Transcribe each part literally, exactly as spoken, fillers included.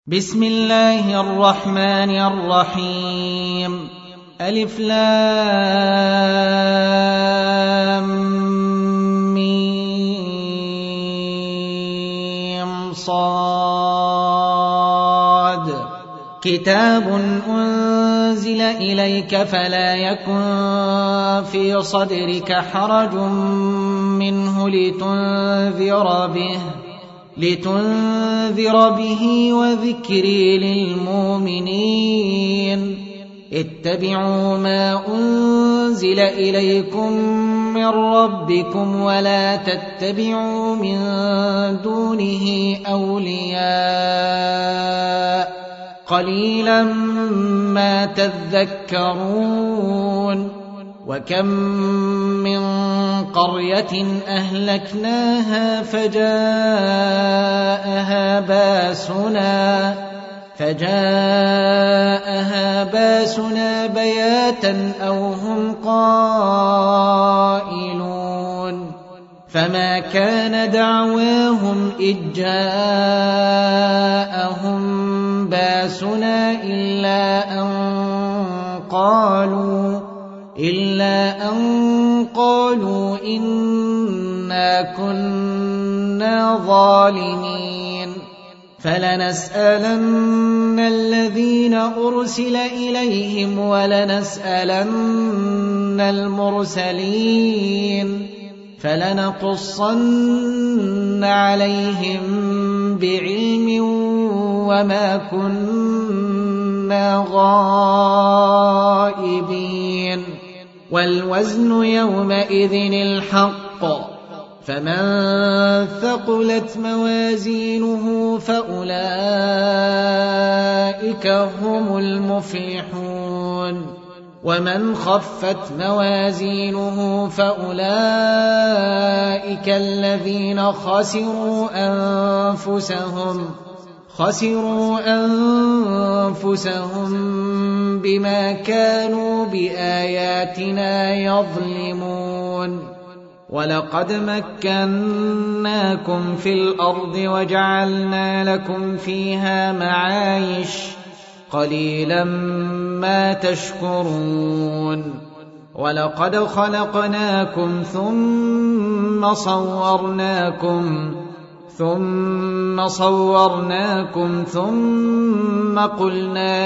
بسم الله الرحمن الرحيم ألف لام ميم صاد كتاب أنزل إليك فلا يكن في صدرك حرج منه لتنذر به لتنذر به وذكري للمؤمنين اتبعوا ما أنزل إليكم من ربكم ولا تتبعوا من دونه أولياء قليلا ما تذكرون وكم من قرية أهلكناها فجاءها باسنا فجاءها باسنا بياتا أو هم قائلون فما كان دعواهم إذ جاءهم باسنا إلا أن قالوا إلا أن قالوا إنا كنا ظالمين فلنسألن الذين أرسل إليهم ولنسألن المرسلين فلنقصن عليهم بعلم وما كنا غائبين والوزن يومئذ الحق فمن ثقلت موازينه فأولئك هم المفلحون ومن خفت موازينه فأولئك الذين خسروا أنفسهم خسروا أنفسهم بما كانوا بآياتنا يظلمون ولقد مكناكم في الأرض وجعلنا لكم فيها معايش قليلا ما تشكرون ولقد خلقناكم ثم صورناكم ثم صورناكم ثم قلنا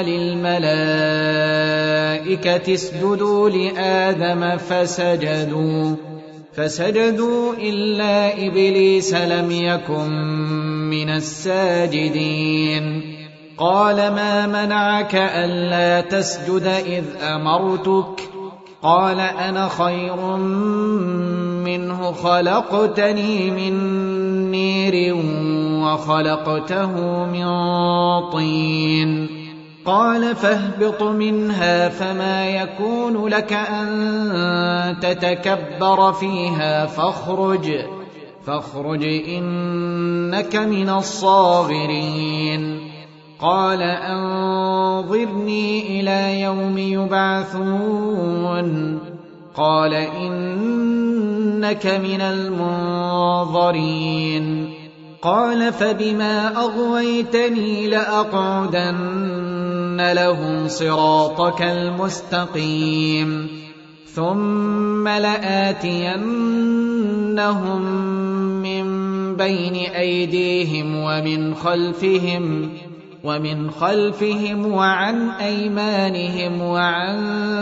للملائكة اسجدوا لآدم فسجدوا فسجدوا إلا إبليس لم يكن من الساجدين قال ما منعك ألا تسجد إذ أمرتك قال أنا خير منه خلقتني من نير وخلقته من طين قال فاهبط منها فما يكون لك أن تتكبر فيها فاخرج فاخرج إنك من الصاغرين قال أنظرني إلى يوم يبعثون قال إنك من المنظرين قال فبما أغويتني لأقعدن لهم صراطك المستقيم ثم لآتينهم من بين أيديهم ومن خلفهم ومن خلفهم وعن أيمانهم وعن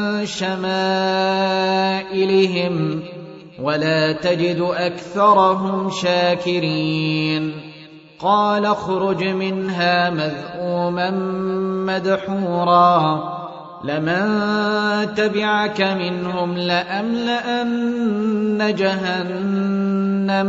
شمائلهم ولا تجد أكثرهم شاكرين قال اخرج منها مذءوما مدحورا لمن تبعك منهم لأملأن جهنم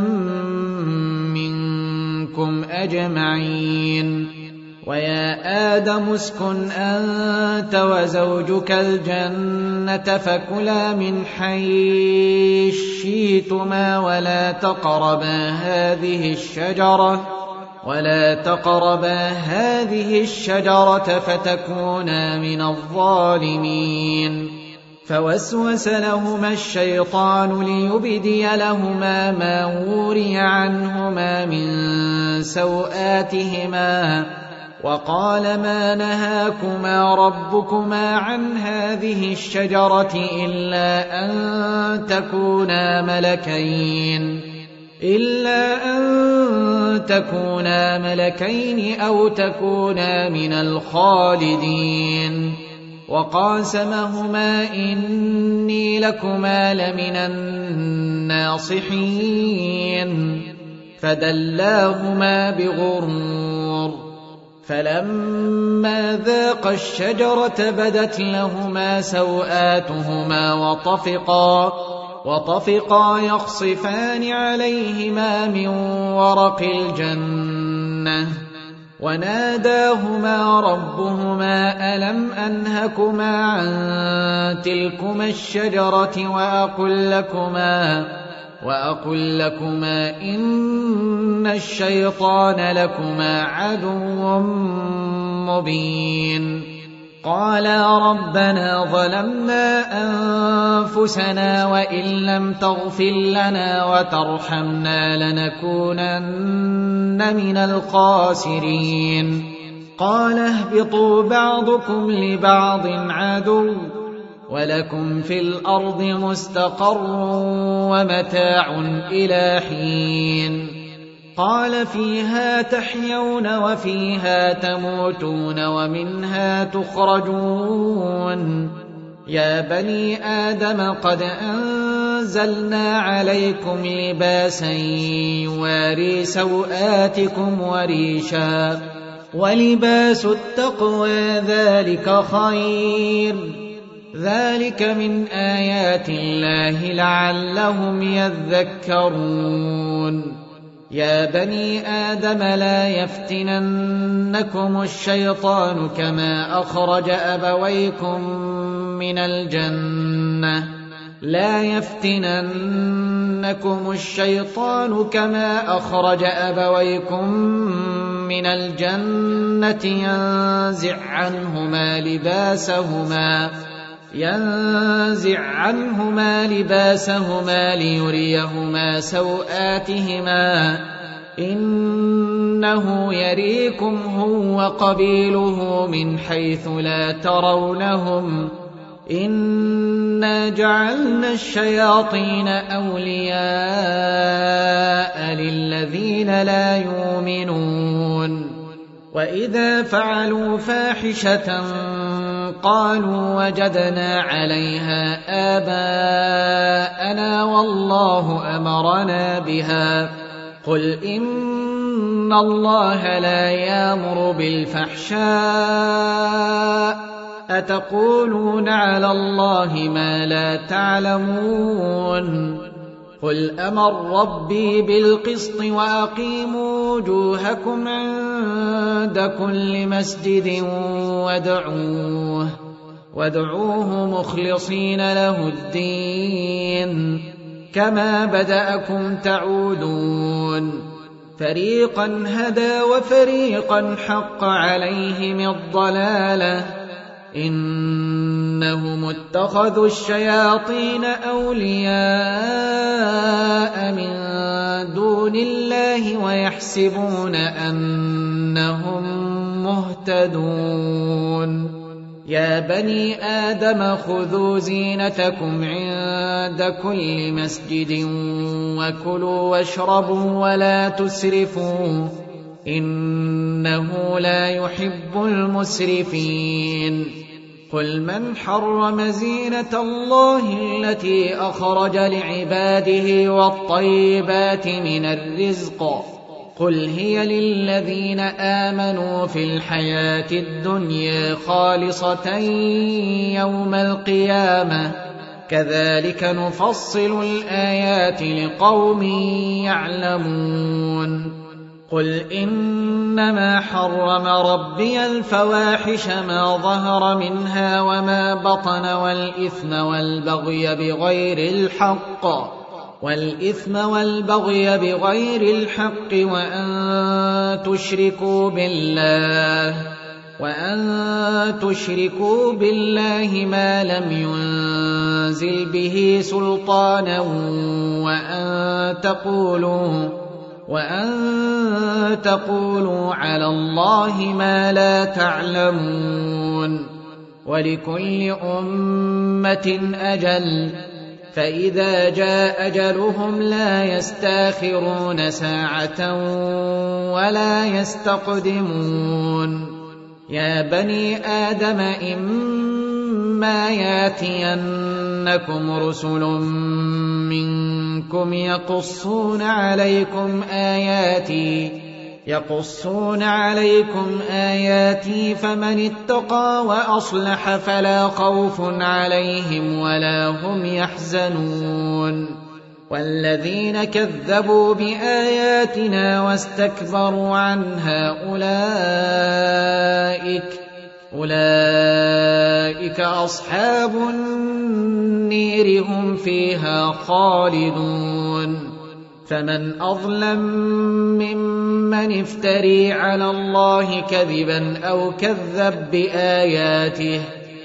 منكم أجمعين ويا آدم اسكن أنت وزوجك الجنة فكلا من حيث شئتما ولا تقربا هذه الشجرة ولا تقربا هذه الشجرة فتكونا من الظالمين فوسوس لهما الشيطان ليبدي لهما ما وري عنهما من سوآتهما وقال ما نهاكما ربكما عن هذه الشجرة إلا أن تكونا ملكين إلا أن تكونا ملكين أو تكونا من الخالدين وقاسمهما إني لكما لمن الناصحين فدلاهما بغرور فلما ذاقا الشجرة بدت لهما سوآتهما وطفقا وطفقا يخصفان عليهما من ورق الجنة وناداهما ربهما ألم أنهكما عن تلكما الشجرة وأقل لكما وأقل لكما إن الشيطان لكما عدو مبين قالا ربنا ظلمنا أنفسنا وإن لم تغفر لنا وترحمنا لنكونن من الخاسرين قال اهبطوا بعضكم لبعض عدو ولكم في الأرض مستقر ومتاع إلى حين قال فيها تحيون وفيها تموتون ومنها تخرجون يا بني آدم قد أنزلنا عليكم لباسا يواري سوآتكم وريشا ولباس التقوى ذلك خير ذلك من آيات الله لعلهم يذكرون يا بني آدم لا يفتننكم الشيطان كما أخرج أبويكم من الجنة لا يفتننكم الشيطان كما أخرج أبويكم من الجنة ينزع عنهما لباسهما ينزع عنهما لباسهما ليريهما سوآتهما إنه يريكم هو وقبيله من حيث لا ترونهم إنا جعلنا الشياطين أولياء للذين لا يؤمنون وإذا فعلوا فاحشة قالوا وجدنا عليها آباءنا والله أمرنا بها قل إن الله لا يأمر بالفحشاء أتقولون على الله ما لا تعلمون قل أمر ربي بالقسط وأقيموا وجوهكم عند كل مسجد وادعوه وادعوه مخلصين له الدين كما بدأكم تعودون فريقا هدى وفريقا حق عليهم الضلالة إنهم اتخذوا الشياطين أولياء من دون الله ويحسبون أنهم مهتدون يا بني آدم خذوا زينتكم عند كل مسجد وكلوا واشربوا ولا تسرفوا إنه لا يحب المسرفين قل من حرم زينة الله التي أخرج لعباده والطيبات من الرزق قل هي للذين آمنوا في الحياة الدنيا خالصة يوم القيامة كذلك نفصل الآيات لقوم يعلمون قل إنما حرم ربي الفواحش ما ظهر منها وما بطن والإثم والبغي بغير الحق والإثم والبغي بغير الحق وأن تشركوا بالله وأن تشركوا بالله ما لم ينزل به سلطانا وأن تقولوا وأن تقولوا على الله ما لا تعلمون ولكل أمة أجل فإذا جاء أجلهم لا يستاخرون ساعة ولا يستقدمون يا بني آدم إما ياتينكم رسل منكم يقصون عليكم آياتي يقصون عليكم آياتي فمن اتقى وأصلح فلا خوف عليهم ولا هم يحزنون والذين كذبوا بآياتنا واستكبروا عنها أولئك أولئك أصحاب النير هم فيها خالدون فمن أظلم ممن افتري على الله كذبا أو كذب بآياته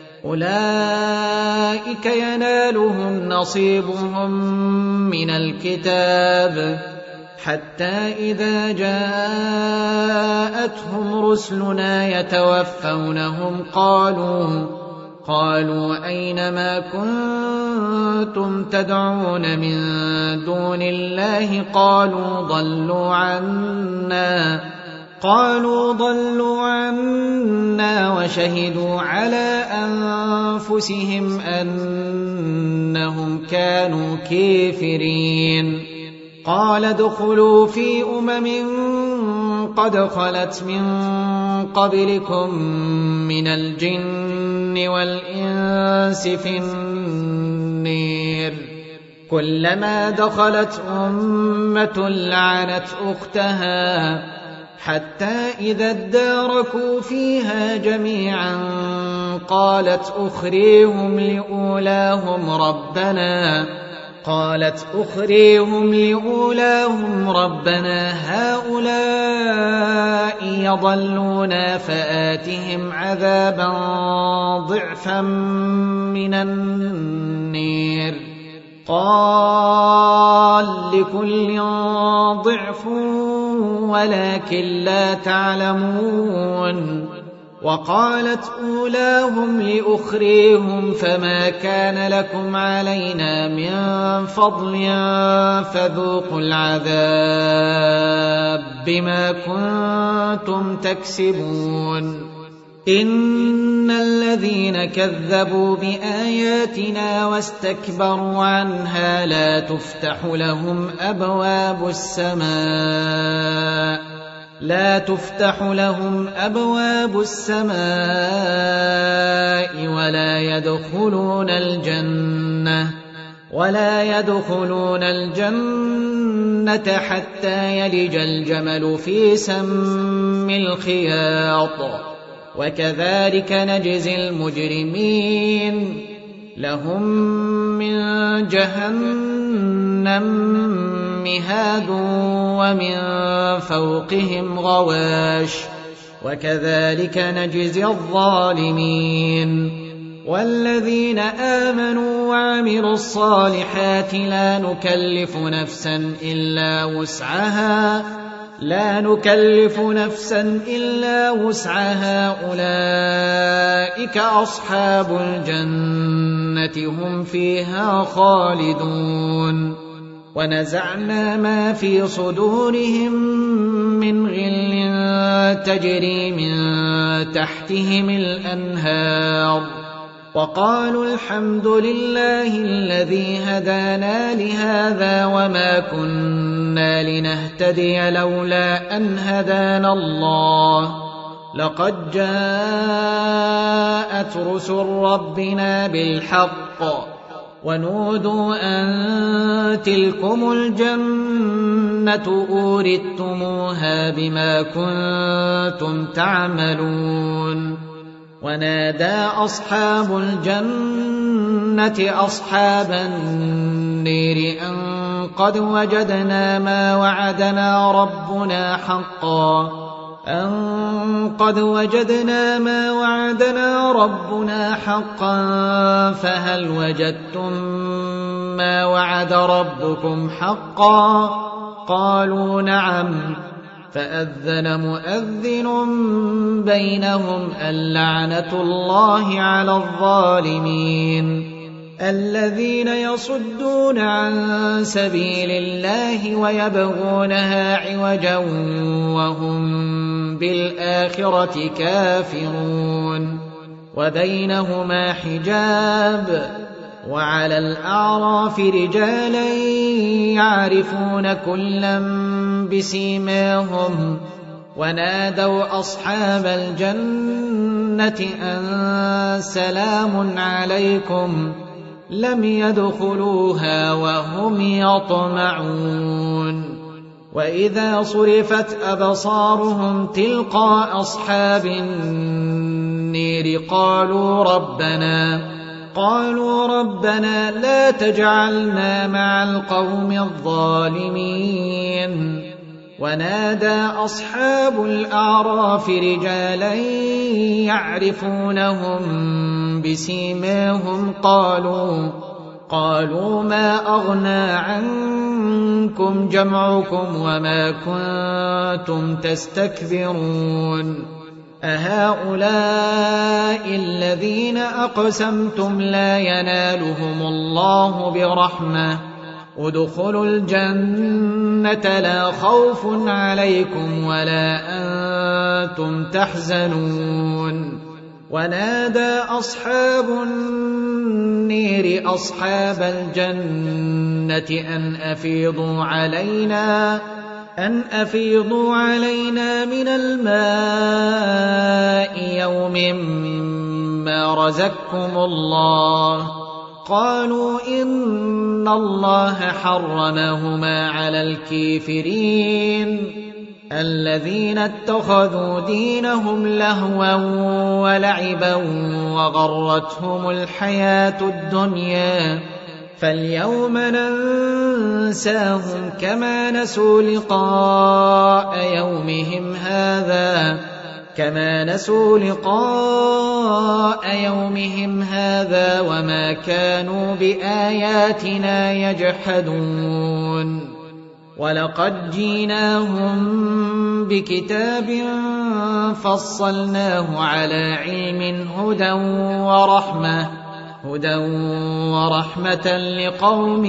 أولئك ينالهم نصيبهم من الكتاب حتى إذا جاءتهم رسلنا يتوفونهم قالوا قالوا أين ما كنتم تدعون من دون الله قالوا ضلوا عنا قالوا ضلوا عنا وشهدوا على أنفسهم أنهم كانوا كافرين قال ادخلوا في أمم قد خلت من قبلكم من الجن والإنس في النير كلما دخلت أمة لعنت أختها حتى إذا اداركوا فيها جميعا قالت أخريهم لأولاهم ربنا قالت أخريهم لأولاهم ربنا هؤلاء يضلونا فآتهم عذابا ضعفا من النير قال لكل ضعف ولكن لا تعلمون وقالت أولاهم لأخريهم فما كان لكم علينا من فضل فذوقوا العذاب بما كنتم تكسبون إن الذين كذبوا بآياتنا واستكبروا عنها لا تفتح لهم أبواب السماء لا تفتح لهم أبواب السماء ولا يدخلون الجنة ولا يدخلون الجنة حتى يلج الجمل في سم الخياط وكذلك نجزي المجرمين لهم من جهنم مهاد ومن فوقهم غواش وكذلك نجزي الظالمين والذين آمنوا وعملوا الصالحات لا نكلف نفسا إلا وسعها لا نكلف نفسا إلا وسعها أولئك أصحاب الجنة هم فيها خالدون ونزعنا ما في صدورهم من غل تجري من تحتهم الأنهار وقالوا الحمد لله الذي هدانا لهذا وما كنا لنهتدي لولا أن هدانا الله لقد جاءت رسل ربنا بالحق ونودوا أن تلكم الجنة أورثتموها بما كنتم تعملون ونادى أصحاب الجنة أصحاب النير أن قد وجدنا ما وعدنا ربنا حقا أن قد وجدنا ما وعدنا ربنا حقا فهل وجدتم ما وعد ربكم حقا قالوا نعم. فأذن مؤذن بينهم اللعنة الله على الظالمين الذين يصدون عن سبيل الله ويبغونها عوجا وهم بالآخرة كافرون وبينهما حجاب وعلى الأعراف رجالا يعرفون كلا بسيماهم ونادوا أصحاب الجنة أن سلام عليكم لم يدخلوها وهم يطمعون وإذا صرفت أبصارهم تلقى أصحاب النير قالوا ربنا قالوا ربنا لا تجعلنا مع القوم الظالمين ونادى أصحاب الأعراف رجالا يعرفونهم بسيماهم قالوا قالوا ما أغنى عنكم جمعكم وما كنتم تستكبرون أهؤلاء الذين أقسمتم لا ينالهم الله برحمة ادخلوا الجنة لا خوف عليكم ولا أنتم تحزنون ونادى أصحاب النير أصحاب الجنة أن أفيضوا علينا أن أفيضوا علينا من الماء يوم ما رزقكم الله قالوا إن الله حرمهما على الكافرين الذين اتخذوا دينهم لهوا ولعبا وغرتهم الحياة الدنيا فاليوم ننساهم كما نسوا لقاء يومهم هذا كما نسوا لقاء يومهم هذا وما كانوا بآياتنا يجحدون ولقد جيناهم بكتاب فصلناه على علم هدى ورحمة هدى ورحمة لقوم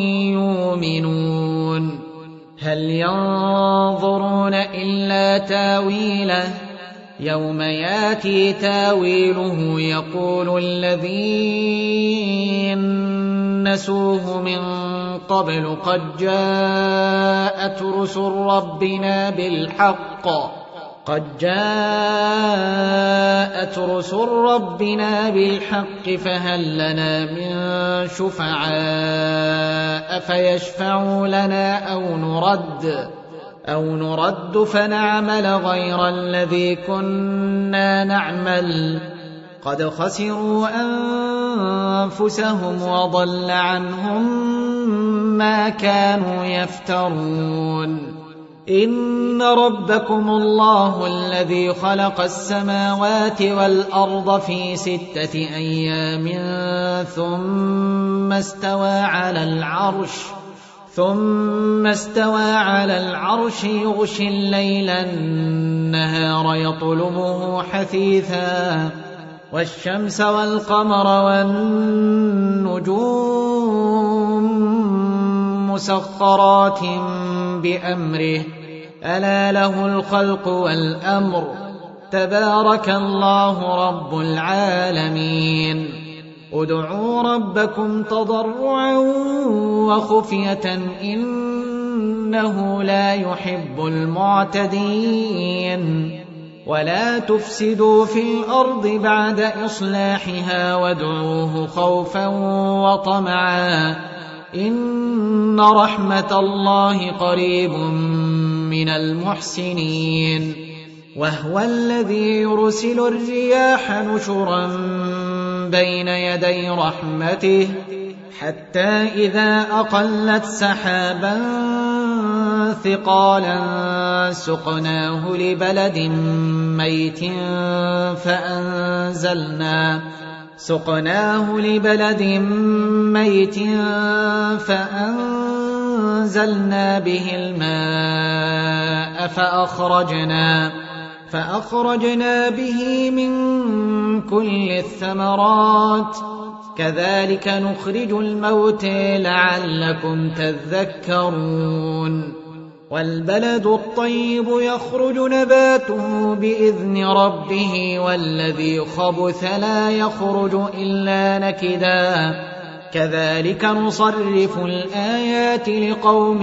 يؤمنون هل ينظرون إلا تاويله يوم ياتي تاويله يقول الذين نسوه من قبل قد جاءت رسل ربنا بالحق قد جاءت رسل ربنا بالحق فهل لنا من شفعاء فيشفعوا لنا أو نرد أو نرد فنعمل غير الذي كنا نعمل قد خسروا أنفسهم وضل عنهم ما كانوا يفترون إن ربكم الله الذي خلق السماوات والأرض في ستة أيام ثم استوى على العرش ثم استوى على العرش يغشي الليل النهار يطلبه حثيثا والشمس والقمر والنجوم مسخرات بأمره ألا له الخلق والأمر تبارك الله رب العالمين ادعوا ربكم تضرعا وخفية إنه لا يحب المعتدين ولا تفسدوا في الأرض بعد إصلاحها وادعوه خوفا وطمعا إن رحمة الله قريب من المحسنين وهو الذي يرسل الرياح نشرا بين يدي رحمته حتى إذا أقلت سحابا ثقالا سقناه لبلد ميت فأنزلنا سقناه لبلد ميت فأنزلنا به الماء فأخرجنا, فأخرجنا به من كل الثمرات كذلك نخرج الموتى لعلكم تذكرون. والبلد الطيب يخرج نباته بإذن ربه والذي خبث لا يخرج إلا نكدا كذلك نصرف الآيات لقوم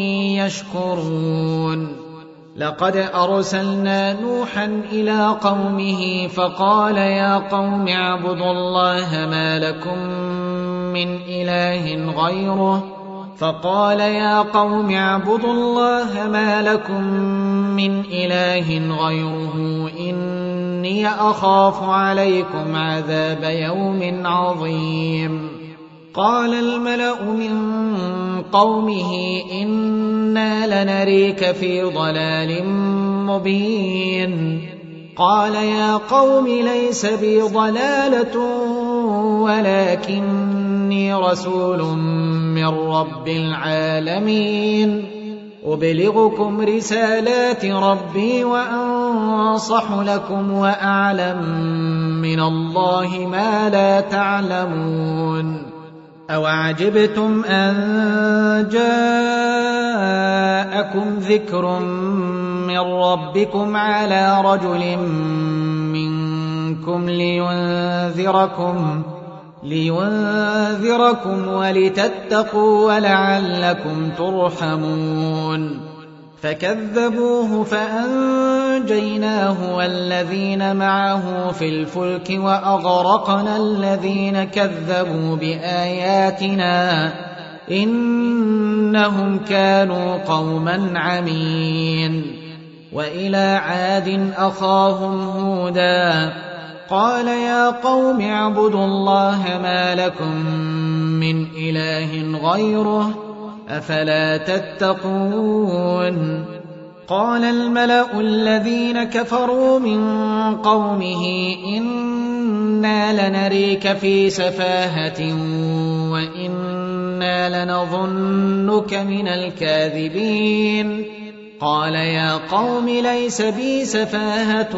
يشكرون. لقد أرسلنا نوحا إلى قومه فقال يا قوم اعبدوا الله ما لكم من إله غيره فقال يا قوم اعبدوا الله ما لكم من إله غيره إني أخاف عليكم عذاب يوم عظيم. قال الملأ من قومه إنا لنريك في ضلال مبين. قال يا قوم ليس بي ضلالة ولكني رسول من رب العالمين أبلغكم رسالات ربي وأنصح لكم وأعلم من الله ما لا تعلمون. أوعجبتم أن جاءكم ذكر من ربكم على رجل منكم لينذركم, لينذركم ولتتقوا ولعلكم ترحمون. فكذبوه فأنجيناه والذين معه في الفلك وأغرقنا الذين كذبوا بآياتنا إنهم كانوا قوما عمين. وإلى عاد أخاهم هودا قال يا قوم اعبدوا الله ما لكم من إله غيره أفلا تتقون. قال الملأ الذين كفروا من قومه إنا لنريك في سفاهة وإنا لنظنك من الكاذبين. قال يا قوم ليس بي سفاهة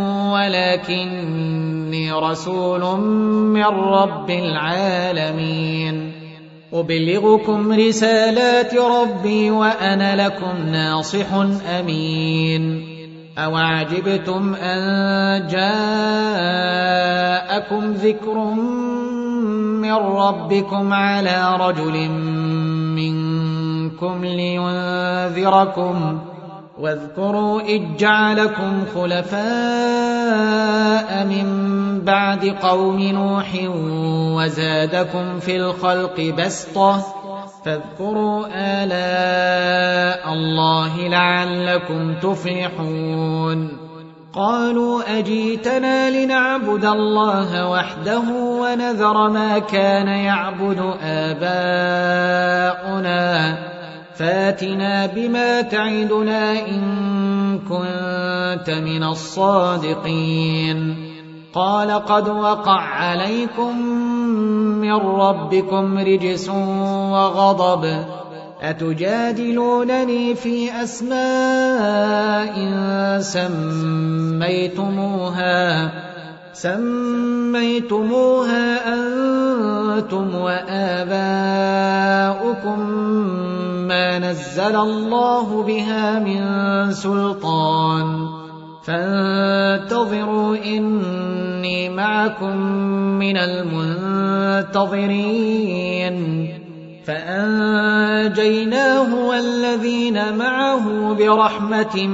ولكني رسول من رب العالمين أبلغكم رسالات ربي وأنا لكم ناصح أمين. أوعجبتم أن جاءكم ذكر من ربكم على رجل منكم لينذركم واذكروا إذ جعلكم خلفاء من بعد قوم نوح وزادكم في الخلق بسطة فاذكروا آلاء الله لعلكم تفلحون. قالوا أجيتنا لنعبد الله وحده ونذر ما كان يعبد آباؤنا فاتنا بما تعدنا إن كنت من الصادقين. قال قد وقع عليكم من ربكم رجس وغضب أتجادلونني في أسماء سميتموها سميتموها أنتم وآباؤكم ما نزل الله بها من سلطان فانتظروا إني معكم من المنتظرين. فأنجيناه والذين معه برحمة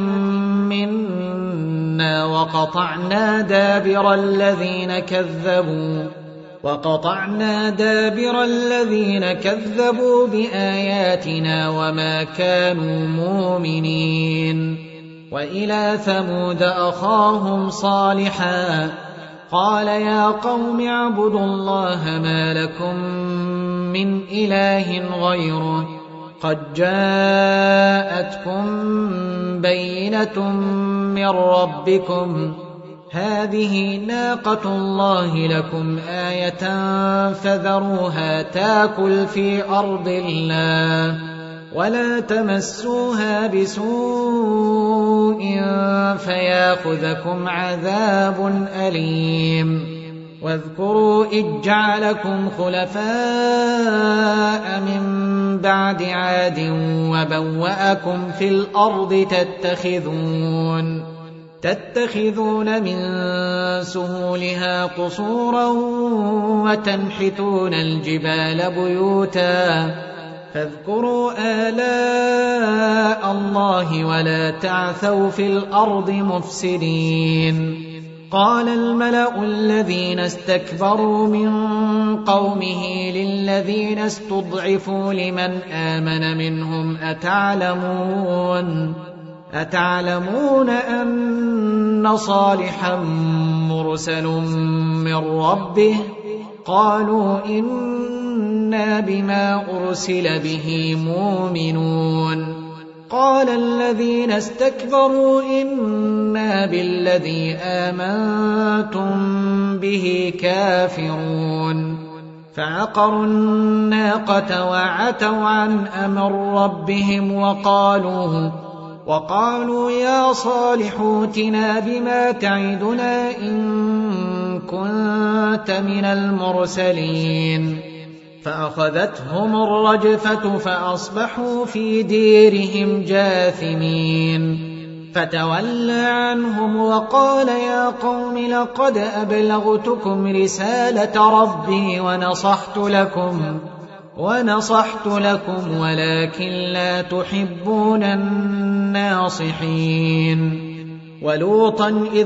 منا وقطعنا دابر الذين كذبوا وقطعنا دابر الذين كذبوا بآياتنا وما كانوا مؤمنين. وإلى ثمود أخاهم صالحا قال يا قوم اعبدوا الله ما لكم من إله غيره قد جاءتكم بينة من ربكم هذه ناقة الله لكم آية فذروها تاكل في أرض الله ولا تمسوها بسوء فياخذكم عذاب أليم واذكروا إذ جعلكم خلفاء من بعد عاد وبوأكم في الأرض تتخذون تتخذون من سهولها قصورا وتنحتون الجبال بيوتا فاذكروا آلاء الله ولا تعثوا في الأرض مفسدين قال الملأ الذين استكبروا من قومه للذين استضعفوا لمن آمن منهم أتعلمون أتعلمون أن صالحا مرسل من ربه قالوا إنا بما أرسل به مؤمنون قال الذين استكبروا إنا بالذي آمنتم به كافرون فعقروا الناقة وعتوا عن أمر ربهم وقالوا وقالوا يا صالح ائتنا بما تعدنا إن كنت من المرسلين فأخذتهم الرجفة فأصبحوا في ديرهم جاثمين فتولى عنهم وقال يا قوم لقد أبلغتكم رسالة ربي ونصحت لكم ونصحت لكم ولكن لا تحبون الناصحين ولوطا إذ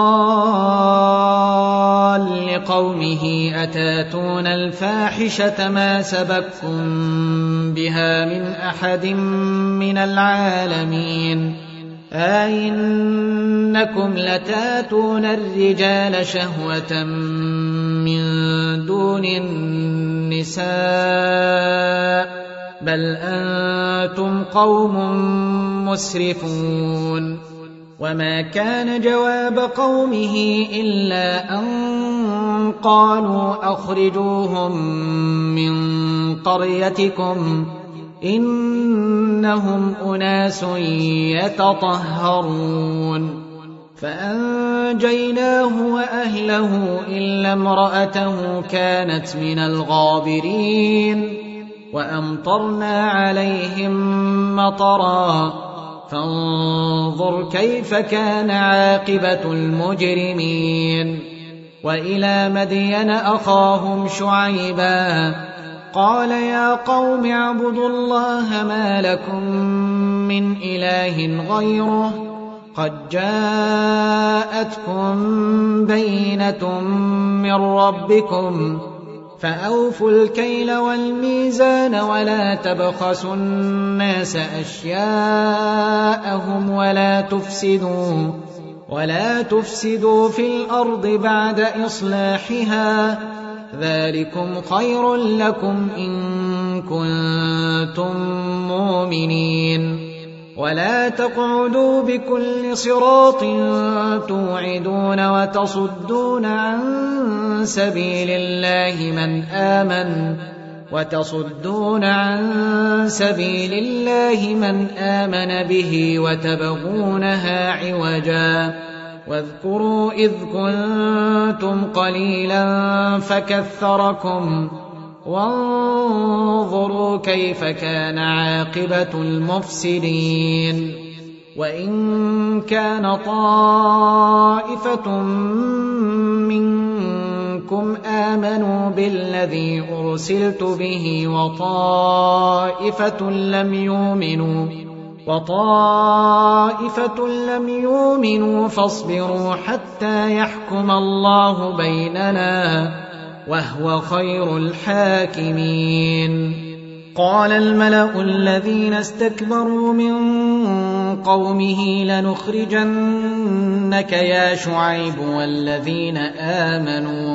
قال لقومه أتاتون الفاحشة ما سبقكم بها من أحد من العالمين أئنكم لتاتون الرجال شهوة من دون النساء بل أنتم قوم مسرفون وما كان جواب قومه إلا أن قالوا أخرجوهم من قريتكم إنهم أناس يتطهرون فأنجيناه وأهله إلا امرأته كانت من الغابرين وأمطرنا عليهم مطرا فانظر كيف كان عاقبة المجرمين وإلى مدين أخاهم شعيبا قال يا قوم اعبدوا الله ما لكم من إله غيره قد جاءتكم بينة من ربكم فأوفوا الكيل والميزان ولا تبخسوا الناس أشياءهم ولا تفسدوا ولا تفسدوا في الأرض بعد إصلاحها ذلكم خير لكم إن كنتم مؤمنين ولا تقعدوا بكل صراط توعدون وتصدون عن سبيل الله من آمن وتصدون عن سبيل الله من آمن به وتبغونها عوجا واذكروا إذ كنتم قليلا فكثركم وانظروا كيف كان عاقبة المفسدين وإن كان طائفة منكم آمنوا بالذي أرسلت به وطائفة لم يؤمنوا وطائفة لم يؤمنوا فاصبروا حتى يحكم الله بيننا وهو خير الحاكمين قال الملأ الذين استكبروا من قومه لنخرجنك يا شعيب والذين آمنوا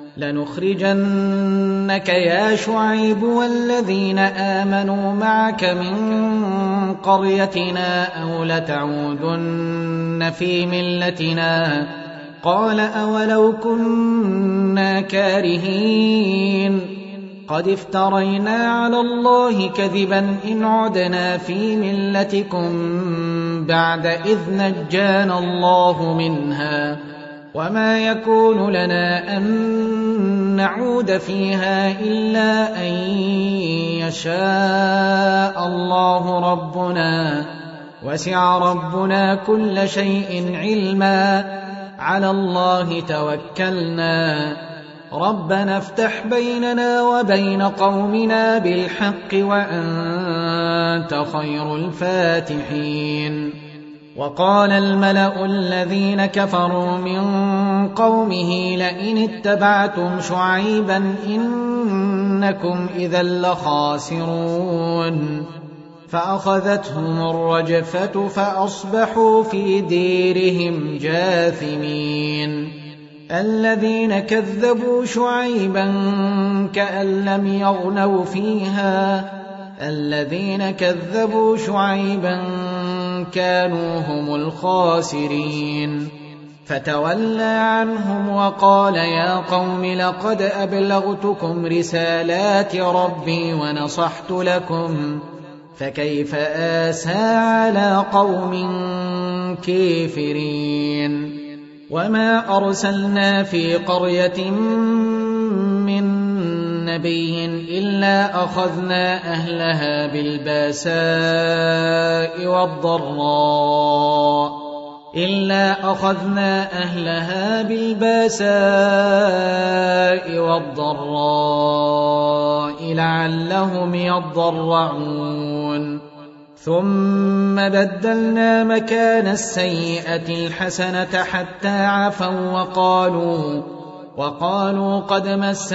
لنخرجنك يا شعيب والذين آمنوا معك من قريتنا أو لتعودن في ملتنا قال أولو كنا كارهين قد افترينا على الله كذبا إن عدنا في ملتكم بعد إذ نجانا الله منها وما يكون لنا أن نعود فيها إلا أن يشاء الله ربنا وسع ربنا كل شيء علما على الله توكلنا ربنا افتح بيننا وبين قومنا بالحق وأنت خير الفاتحين. وقال الملأ الذين كفروا من قومه لئن اتبعتم شعيبا إنكم إذا لخاسرون فأخذتهم الرجفة فأصبحوا في ديرهم جاثمين. الذين كذبوا شعيبا كأن لم يغنوا فيها الذين كذبوا شعيبا كانوا هم الخاسرين فتولى عنهم وقال يا قوم لقد أبلغتكم رسالات ربي ونصحت لكم فكيف آسى على قوم كافرين. وما أرسلنا في قرية من نبي إلا أخذنا أهلها بالباساء والضراء إلا أخذنا أهلها بالباساء والضراء لعلهم يضرعون ثم بدلنا مكان السيئة الحسنة حتى عفوا وقالوا وقالوا قد مس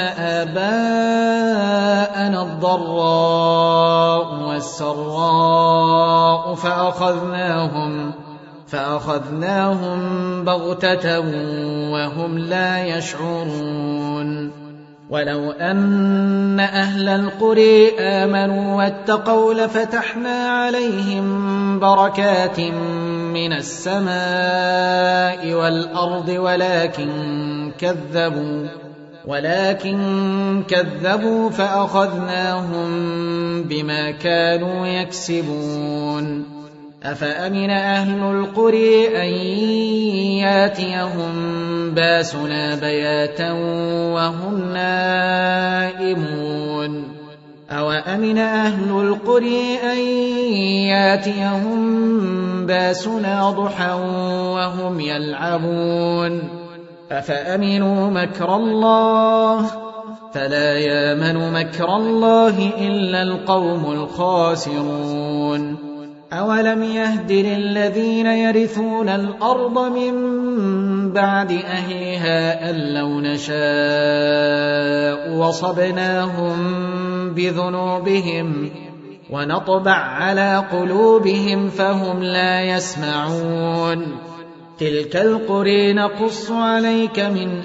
آباءنا الضراء والسراء فأخذناهم فأخذناهم بغتة وهم لا يشعرون. ولو أن أهل القرى آمنوا واتقوا لفتحنا عليهم بركات من السماء والأرض ولكن كذبوا ولكن كذبوا فأخذناهم بما كانوا يكسبون. أفأمن أهل القرى أن ياتيهم باسنا بياتا وهم نائمون أو أمن أهل القرى أن ياتيهم باسنا ضحى وهم يلعبون أفأمنوا مكر الله فلا يامن مكر الله إلا القوم الخاسرون. أولم يهد للذين يرثون الأرض من بعد أهلها أن لو نشاء وصبناهم بذنوبهم ونطبع على قلوبهم فهم لا يسمعون. تلك القرى نقص عليك من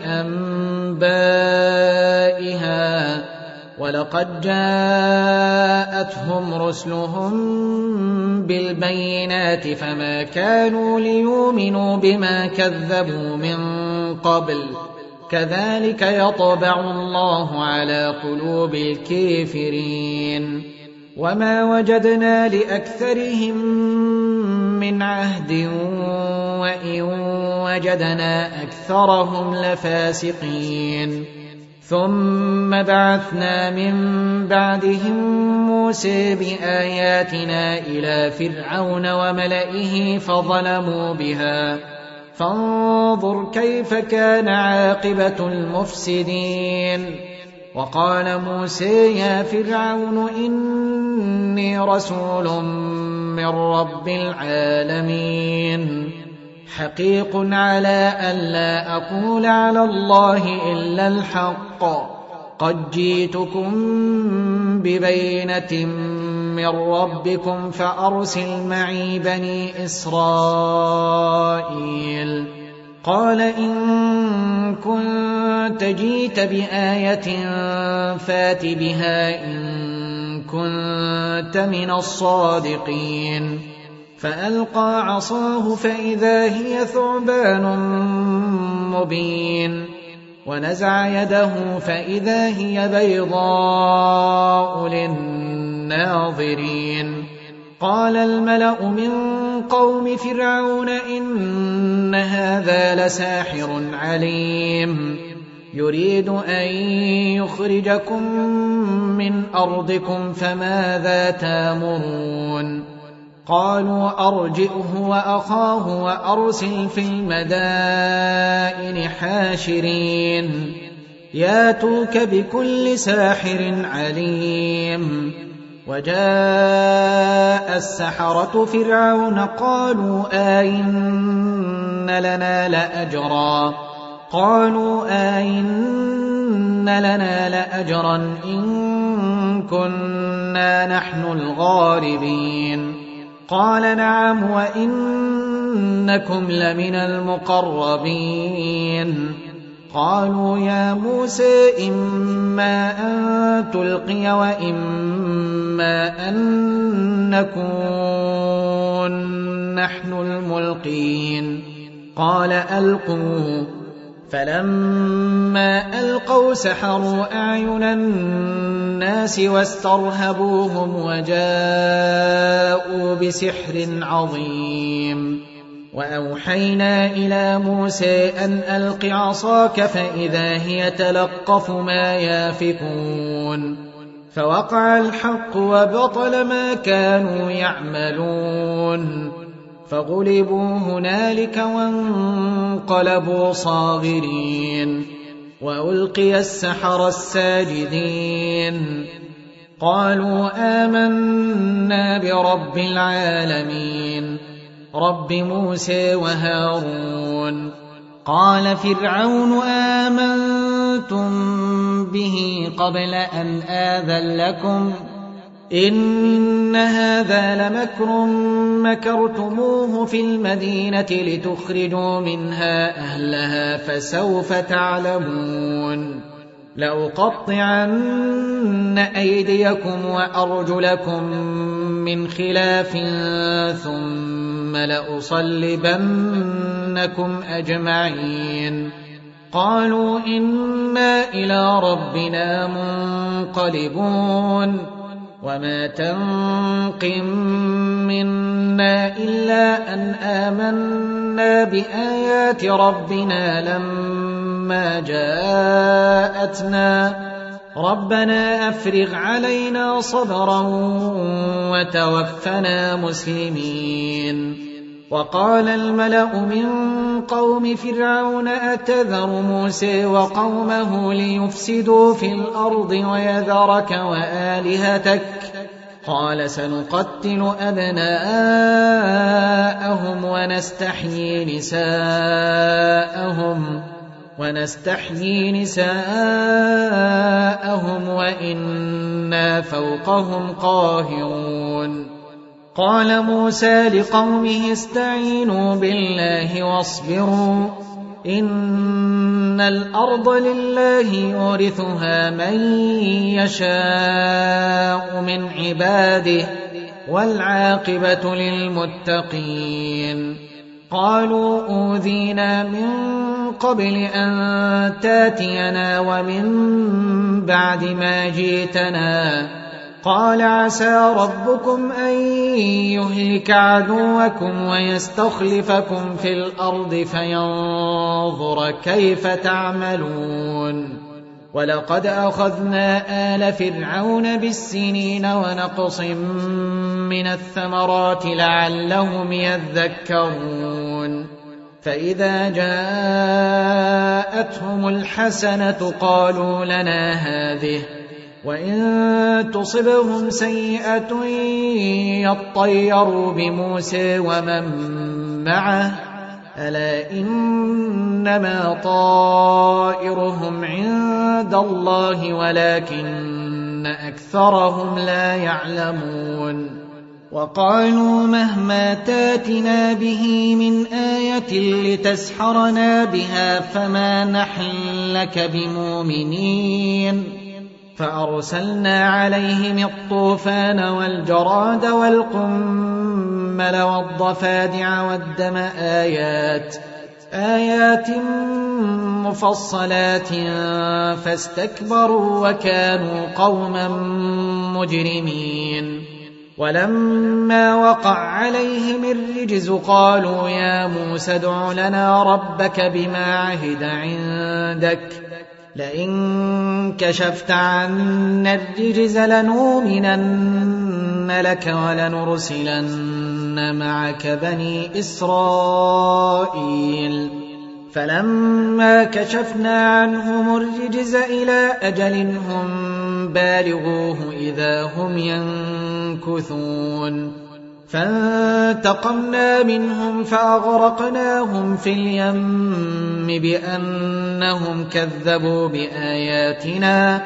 أنبائها ولقد جاءتهم رسلهم بالبينات فما كانوا ليؤمنوا بما كذبوا من قبل كذلك يطبع الله على قلوب الكافرين. وما وجدنا لأكثرهم من عهد وإن وجدنا أكثرهم لفاسقين. ثم بعثنا من بعدهم موسى بآياتنا إلى فرعون وملئه فظلموا بها فانظر كيف كان عاقبة المفسدين. وقال موسى يا فرعون إني رسول من رب العالمين حقيق على ألا أقول على الله إلا الحق قد جئتكم ببينة من ربكم فأرسل معي بني إسرائيل. قال إن كنت جئت بآية فات بها إن كنت من الصادقين. فألقى عصاه فإذا هي ثعبان مبين ونزع يده فإذا هي بيضاء للناظرين. قال الملأ من قوم فرعون إن هذا لساحر عليم يريد أن يخرجكم من أرضكم فماذا تامرون؟ قالوا أرجئه وأخاه وأرسل في المدائن حاشرين ياتوك بكل ساحر عليم. وجاء السحرة فرعون قالوا آئن لنا لأجرا قالوا آئن لنا لأجرا إن كنا نحن الغالبين. قال نعم وإنكم لمن المقربين. قالوا يا موسى إما أن تلقي وإما أن نكون نحن الملقين. قال ألقوا. فلما ألقوا سحروا أعين الناس واسترهبوهم وجاءوا بسحر عظيم. وأوحينا إلى موسى أن ألق عصاك فإذا هي تلقف ما يافكون. فوقع الحق وبطل ما كانوا يعملون فغلبوا هنالك وانقلبوا صاغرين. وألقي السحرة الساجدين قالوا آمنا برب العالمين رب موسى وهارون. قال فرعون آمنتم به قبل أن آذن لكم إن هذا لمكر مكرتموه في المدينة لتخرجوا منها أهلها فسوف تعلمون. لأقطعن أيديكم وأرجلكم من خلاف ثم لأصلبنكم أجمعين. قالوا إنا إلى ربنا منقلبون. وما تنقم منا إلا أن آمنا بآيات ربنا لما جاءتنا ربنا أفرغ علينا صبرا وتوفنا مسلمين. وقال الملأ من قوم فرعون أتذر موسى وقومه ليفسدوا في الأرض ويذرك وآلهتك قال سنقتل أبناءهم ونستحيي نساءهم ونستحيي نساءهم وإنا فوقهم قاهرون. قال موسى لقومه استعينوا بالله واصبروا إن الأرض لله يورثها من يشاء من عباده والعاقبة للمتقين. قالوا أوذينا من قبل أن تاتينا ومن بعد ما جئتنا قال عسى ربكم أن يهلك عدوكم ويستخلفكم في الأرض فينظر كيف تعملون. ولقد أخذنا آل فرعون بالسنين ونقص من الثمرات لعلهم يذكرون. فإذا جاءتهم الحسنة قالوا لنا هذه وإن تصبهم سيئة يطيروا بموسى ومن معه ألا إنما طائرهم عند الله ولكن أكثرهم لا يعلمون. وقالوا مهما تاتنا به من آية لتسحرنا بها فما نحن لك بمؤمنين. فأرسلنا عليهم الطوفان والجراد والقمل والضفادع والدم آيات آيات مفصلات فاستكبروا وكانوا قوما مجرمين ولما وقع عليهم الرجز قالوا يا موسى ادع لنا ربك بما عهد عندك لئن كشفت عنا الرجز لنؤمنن لك ولنرسلن معك بني إسرائيل فلما كشفنا عنهم الرجز إلى أجل هم بالغوه إذا هم ينكثون فانتقمنا منهم فأغرقناهم في اليم بأنهم كذبوا بآياتنا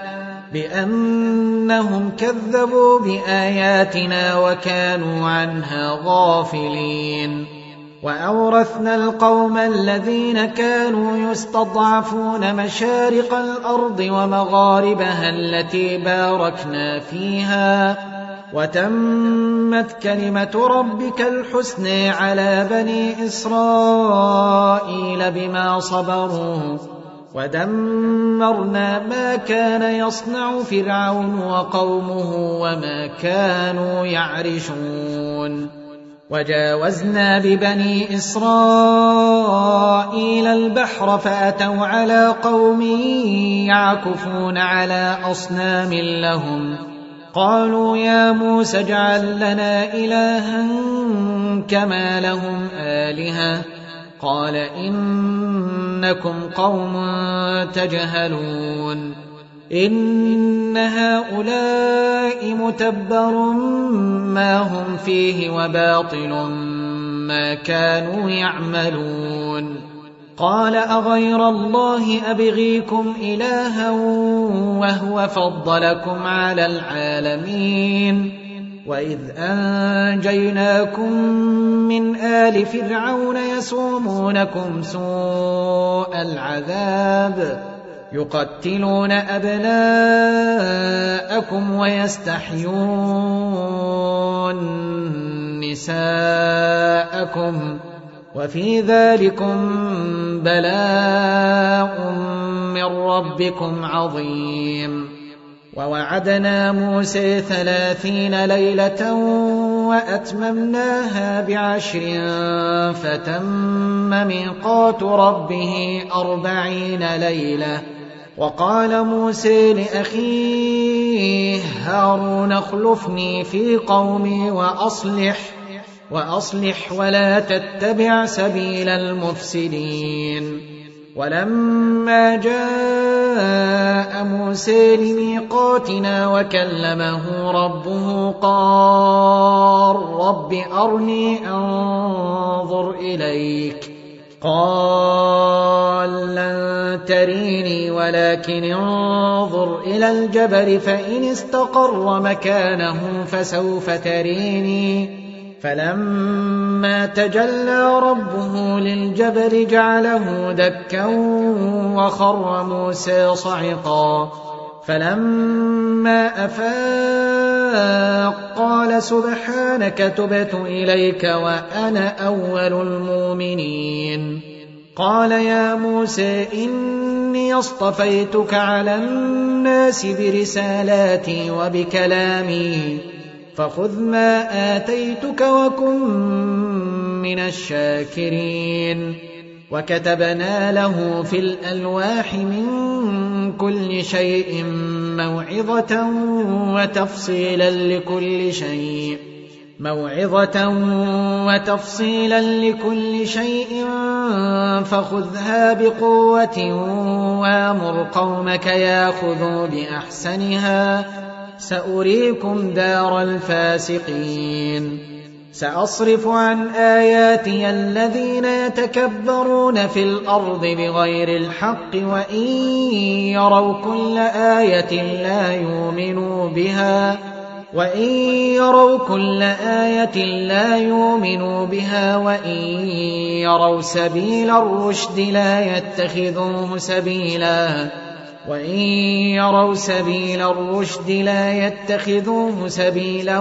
بأنهم كذبوا بآياتنا وكانوا عنها غافلين وأورثنا القوم الذين كانوا يستضعفون مشارق الأرض ومغاربها التي باركنا فيها وتمت كلمة ربك الحسنى على بني إسرائيل بما صبروا ودمرنا ما كان يصنع فرعون وقومه وما كانوا يعرشون وجاوزنا ببني إسرائيل البحر فأتوا على قوم يعكفون على أصنام لهم قالوا يا موسى اجعل لنا إلها كما لهم آلهة قال إنكم قوم تجهلون إن هؤلاء متبر ما هم فيه وباطل ما كانوا يعملون قال أغير الله أبغيكم إلها وهو فضلكم على العالمين وإذ أنجيناكم من آل فرعون يسومونكم سوء العذاب يقتلون أبناءكم ويستحيون نساءكم وفي ذلكم بلاء من ربكم عظيم ووعدنا موسى ثلاثين ليلة وأتممناها بعشر فتم ميقات ربه أربعين ليلة وقال موسى لأخيه هارون اخلفني في قومي وأصلح وأصلح ولا تتبع سبيل المفسدين ولما جاء موسى لميقاتنا وكلمه ربه قال رب أرني أنظر إليك قال لن تريني ولكن انظر إلى الجبل فإن استقر مكانه فسوف تريني فلما تجلى ربه للجبل جعله دكا وخر موسى صعقا فلما أفاق قال سبحانك تبت إليك وأنا أول المؤمنين قال يا موسى إني اصطفيتك على الناس برسالاتي وبكلامي فخذ ما آتيتك وكن من الشاكرين وكتبنا له في الألواح من كل شيء موعظة وتفصيلا لكل شيء موعظة وتفصيلا لكل شيء فخذها بقوة وامر قومك ياخذوا بأحسنها سأريكم دار الفاسقين سأصرف عن آياتي الذين يتكبرون في الأرض بغير الحق وإن يروا كل آية لا يؤمنوا بها وإن يروا كل آية لا يؤمنوا بها وإن يروا سبيل الرشد لا يتخذوه سبيلا وإن يروا سبيل الرشد لا يتخذوه سبيلا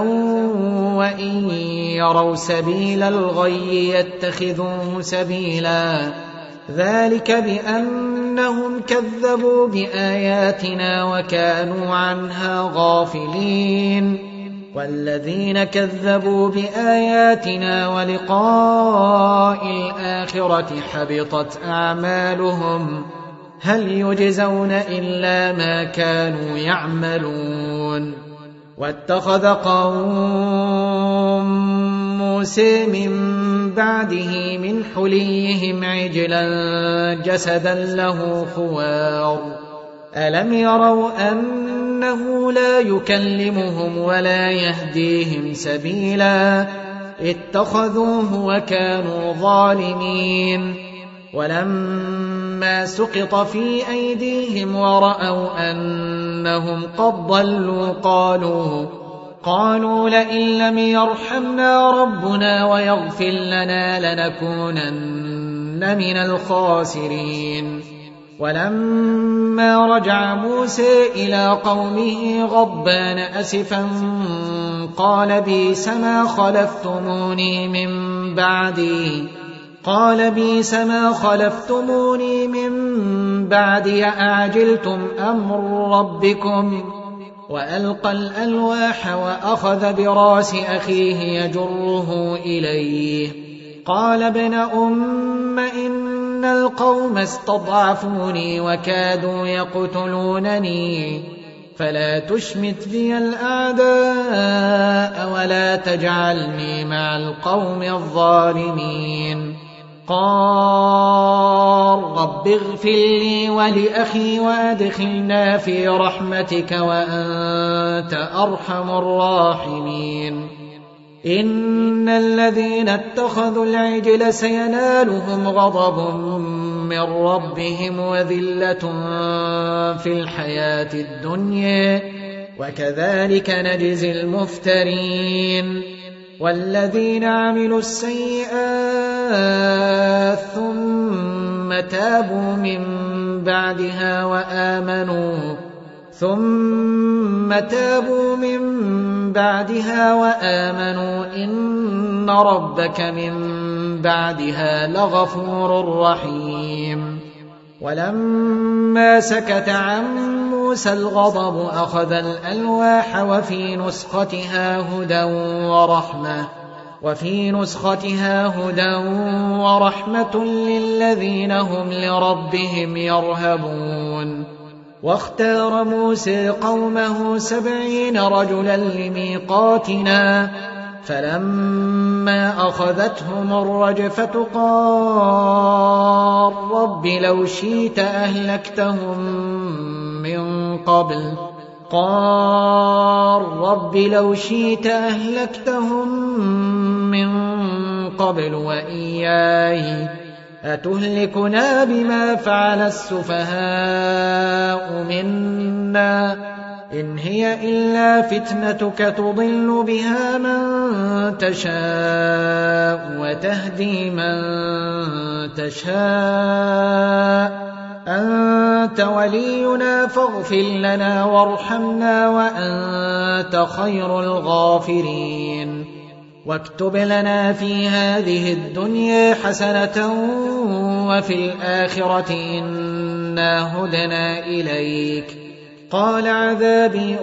وإن يروا سبيل الغي يتخذوه سبيلا ذلك بأنهم كذبوا بآياتنا وكانوا عنها غافلين والذين كذبوا بآياتنا ولقاء الآخرة حبطت أعمالهم هل يجزون إلا ما كانوا يعملون واتخذ قوم موسى من بعده من حليهم عجلا جسدا له خوار ألم يروا أنه لا يكلمهم ولا يهديهم سبيلا اتخذوه وكانوا ظالمين ولما سقط في أيديهم ورأوا أنهم قد ضلوا قالوا قالوا لئن لم يرحمنا ربنا ويغفر لنا لنكونن من الخاسرين ولما رجع موسى إلى قومه غضبان أسفا قال بئس ما خلفتموني من بعدي قال بئس ما خلفتموني من بعدي أعجلتم أمر ربكم وألقى الألواح وأخذ براس أخيه يجره إليه قال ابن أم إن القوم استضعفوني وكادوا يقتلونني فلا تشمت بي الأعداء ولا تجعلني مع القوم الظالمين قال رب اغفر لي ولأخي وأدخلنا في رحمتك وأنت أرحم الراحمين إن الذين اتخذوا العجل سينالهم غضب من ربهم وذلة في الحياة الدنيا وكذلك نجزي المفترين والذين عملوا السيئات ثم تابوا من بعدها وآمنوا ثم تابوا من بعدها وآمنوا إن ربك من بعدها لغفور رحيم ولما سكت عن موسى الغضب أخذ الألواح وفي نسختها هدى ورحمة وفي نسختها هدى ورحمة للذين هم لربهم يرهبون واختار موسى قومه سبعين رجلا لميقاتنا فلما أخذتهم الرجفة قال رب لو شئت أهلكتهم من قبل قال رب لو شئت أهلكتهم من قبل وإياي أتهلكنا بما فعل السفهاء منا إن هي إلا فتنتك تضل بها من تشاء وتهدي من تشاء أنت ولينا فاغفر لنا وارحمنا وأنت خير الغافرين واكتب لنا في هذه الدنيا حسنة وفي الآخرة إنا هدنا إليك قال عذابي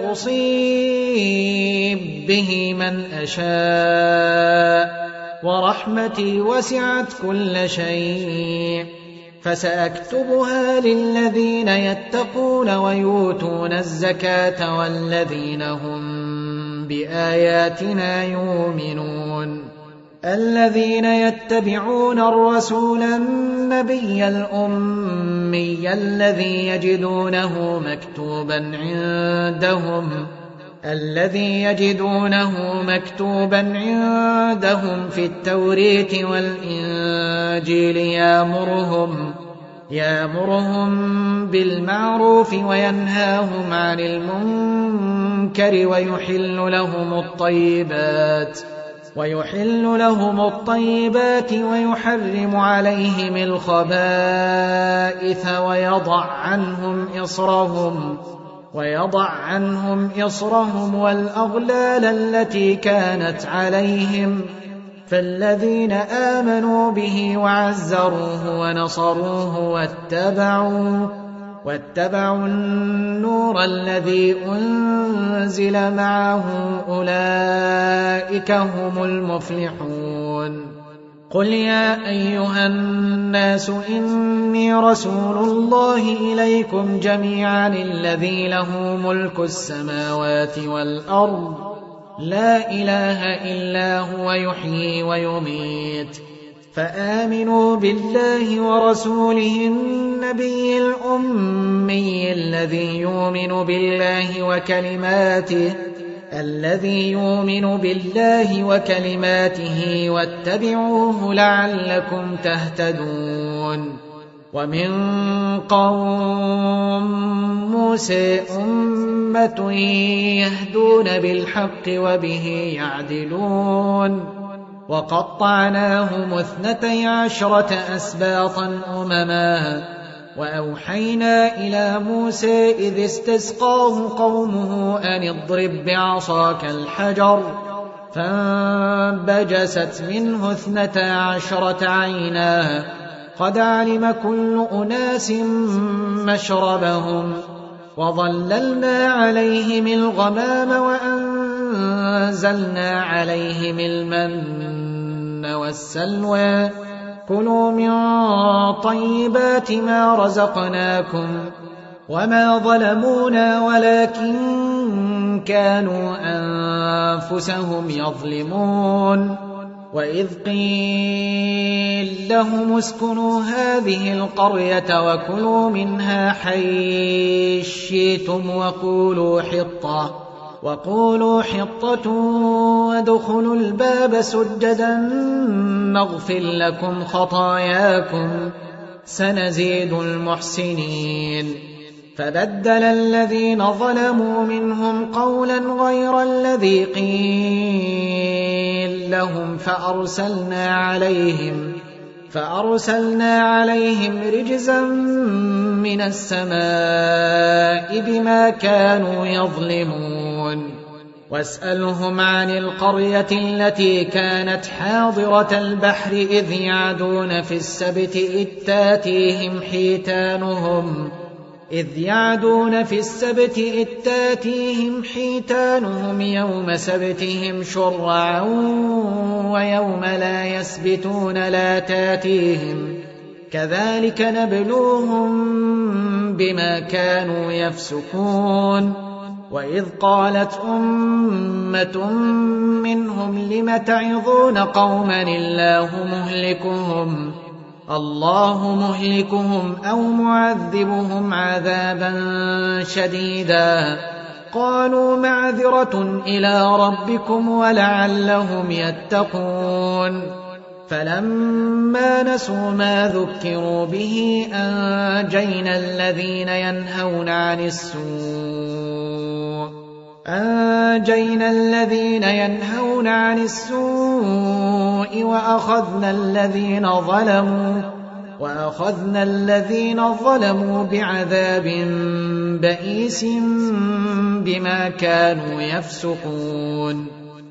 أصيب به من أشاء ورحمتي وسعت كل شيء فسأكتبها للذين يتقون ويؤتون الزكاة والذين هم بآياتنا يؤمنون الذين يتبعون الرسول النبي الأمي الذي يجدونه مكتوبا عندهم الذي يجدونه مكتوبا عندهم في التوريت والإنجيل يأمرهم يأمرهم بالمعروف وينهاهم عن المنكر ويحل لهم الطيبات ويحل لهم الطيبات ويحرم عليهم الخبائث ويضع عنهم إصرهم ويضع عنهم إصرهم والأغلال التي كانت عليهم فالذين آمنوا به وعزروه ونصروه واتبعوا واتبعوا النور الذي أنزل معه أولئك هم المفلحون. قل يا أيها الناس إني رسول الله إليكم جميعا الذي له ملك السماوات والأرض لا إله إلا هو يحيي ويميت فآمنوا بالله ورسوله النبي الأمي الذي يؤمن بالله وكلماته الذي يؤمن بالله وكلماته واتبعوه لعلكم تهتدون. ومن قوم موسى أمة يهدون بالحق وبه يعدلون وقطعناهم اثنتي عشرة أسباطا أمما وأوحينا إلى موسى إذ استسقاه قومه أن اضرب بعصاك الحجر فانبجست منه اثنتا عشرة عينا قد علم كل أناس مشربهم وظللنا عليهم الغمام وأنزلنا عليهم المن والسلوى كلوا من طيبات ما رزقناكم وما ظلمونا ولكن كانوا أنفسهم يظلمون. وإذ قيل لهم اسكنوا هذه القرية وكلوا منها حيث شئتم وقولوا حطة وقولوا حطة وادخلوا الباب سجدا نغفر لكم خطاياكم سنزيد المحسنين. فبدل الذين ظلموا منهم قولا غير الذي قيل لهم فأرسلنا عليهم فأرسلنا عليهم رجزا من السماء بما كانوا يظلمون. واسألهم عن القرية التي كانت حاضرة البحر إذ يعدون في السبت إذ تاتيهم حيتانهم إذ يعدون في السبت إذ تاتيهم حيتانهم يوم سبتهم شرعا ويوم لا يسبتون لا تاتيهم كذلك نبلوهم بما كانوا يفسقون. وإذ قالت أمة منهم لم تعظون قوما الله مهلكهم الله مهلكهم أو معذبهم عذابا شديدا قالوا معذرة إلى ربكم ولعلهم يتقون. فلما نسوا ما ذكروا به أنجينا الذين ينهون عن السوء أنجينا الذين ينهون عن السوء وأخذنا الذين ظلموا وأخذنا الذين ظلموا بعذاب بئيس بما كانوا يفسقون.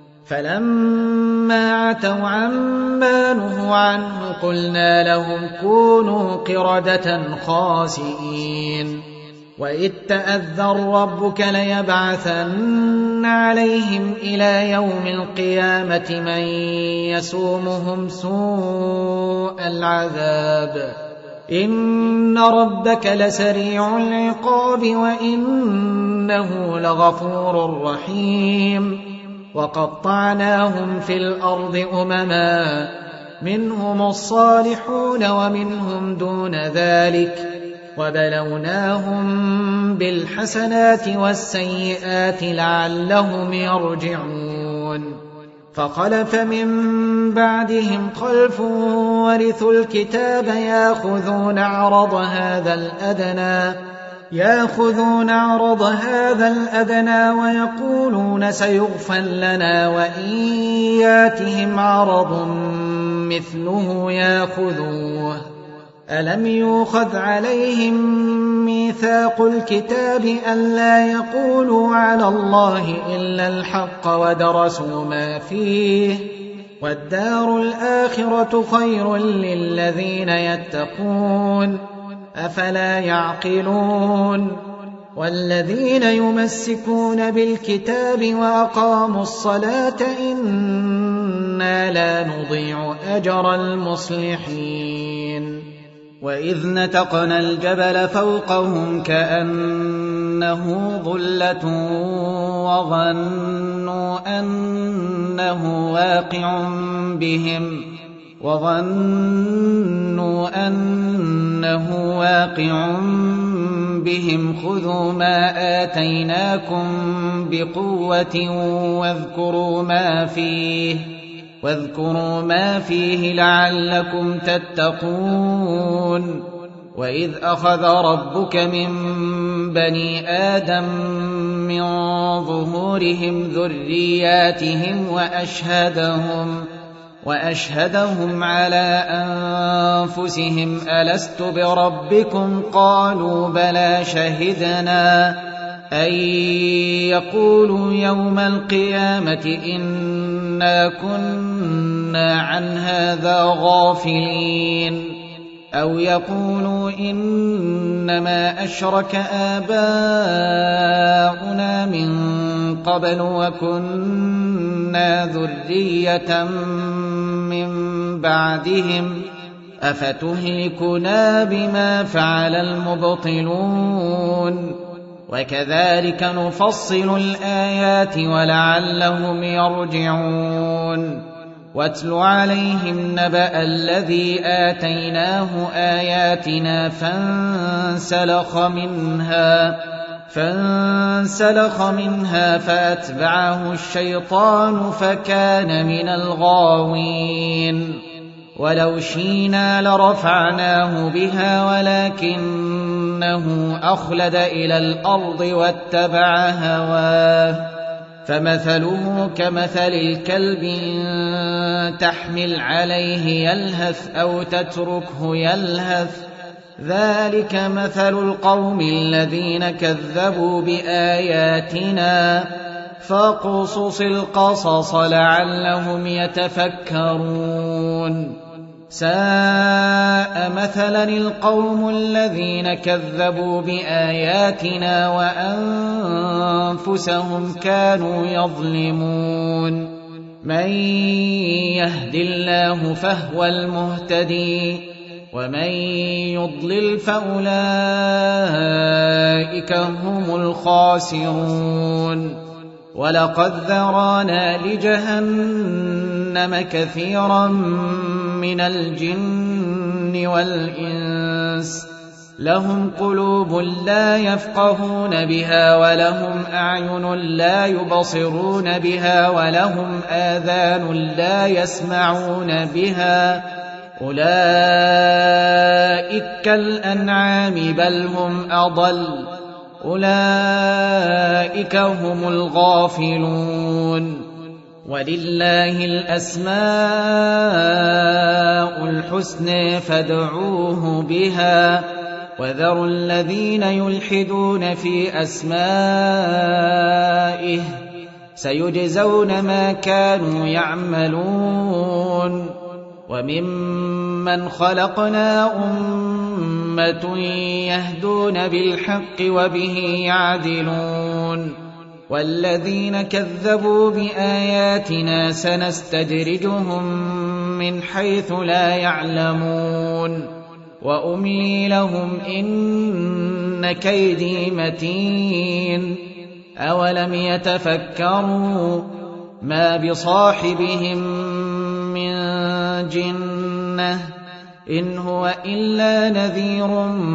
فلما عتوا عما نهوا عنه قلنا لهم كونوا قردة خاسئين. وإذ تأذن ربك ليبعثن عليهم إلى يوم القيامة من يسومهم سوء العذاب إن ربك لسريع العقاب وإنه لغفور رحيم. وقطعناهم في الأرض أمما منهم الصالحون ومنهم دون ذلك وبلوناهم بالحسنات والسيئات لعلهم يرجعون. فخلف من بعدهم خلف ورثوا الكتاب يأخذون عرض هذا الأدنى يأخذون عرض هذا الأدنى ويقولون سيغفر لنا وإن ياتهم عرض مثله يأخذوه ألم يؤخذ عليهم ميثاق الكتاب ألا يقولوا على الله إلا الحق ودرسوا ما فيه والدار الآخرة خير للذين يتقون أفلا يعقلون والذين يمسكون بالكتاب وأقاموا الصلاة إنا لا نضيع أجر المصلحين وإذ نتقنا الجبل فوقهم كأنه ظلة وظنوا أنه واقع بهم وظنوا أنه واقع بهم خذوا ما آتيناكم بقوة واذكروا ما فيه واذكروا ما فيه لعلكم تتقون وإذ أخذ ربك من بني آدم من ظهورهم ذرياتهم وأشهدهم وأشهدهم على أنفسهم ألست بربكم قالوا بلى شهدنا أن يقولوا يوم القيامة إنا كنا عن هذا غافلين أو يقولوا إنما أشرك آباؤنا من قبل وكنا ذرية من بعدهم أفتهلكنا بما فعل المبطلون وكذلك نفصل الآيات ولعلهم يرجعون واتل عليهم نبأ الذي آتيناه آياتنا فانسلخ منها فانسلخ منها فأتبعه الشيطان فكان من الغاوين ولو شئنا لرفعناه بها ولكنه أخلد إلى الأرض واتبع هواه فمثله كمثل الكلب إن تحمل عليه يلهث أو تتركه يلهث ذلك مثل القوم الذين كذبوا بآياتنا فاقصص القصص لعلهم يتفكرون ساء مثلا القوم الذين كذبوا بآياتنا وأنفسهم كانوا يظلمون من يهد الله فهو المهتدي ومن يضلل فأولئك هم الخاسرون ولقد ذرانا لجهنم كثيرا من الجن والإنس لهم قلوب لا يفقهون بها ولهم أعين لا يبصرون بها ولهم آذان لا يسمعون بها أولئك كالأنعام بل هم أضل أولئك هم الغافلون ولله الأسماء الحسنى فادعوه بها وذروا الذين يلحدون في أسمائه سيجزون ما كانوا يعملون وممن خلقنا أمة يهدون بالحق وبه يعدلون والذين كذبوا بآياتنا سنستدرجهم من حيث لا يعلمون وأملي لهم إن كيدي متين أولم يتفكروا ما بصاحبهم من جنة إن هو إلا نذير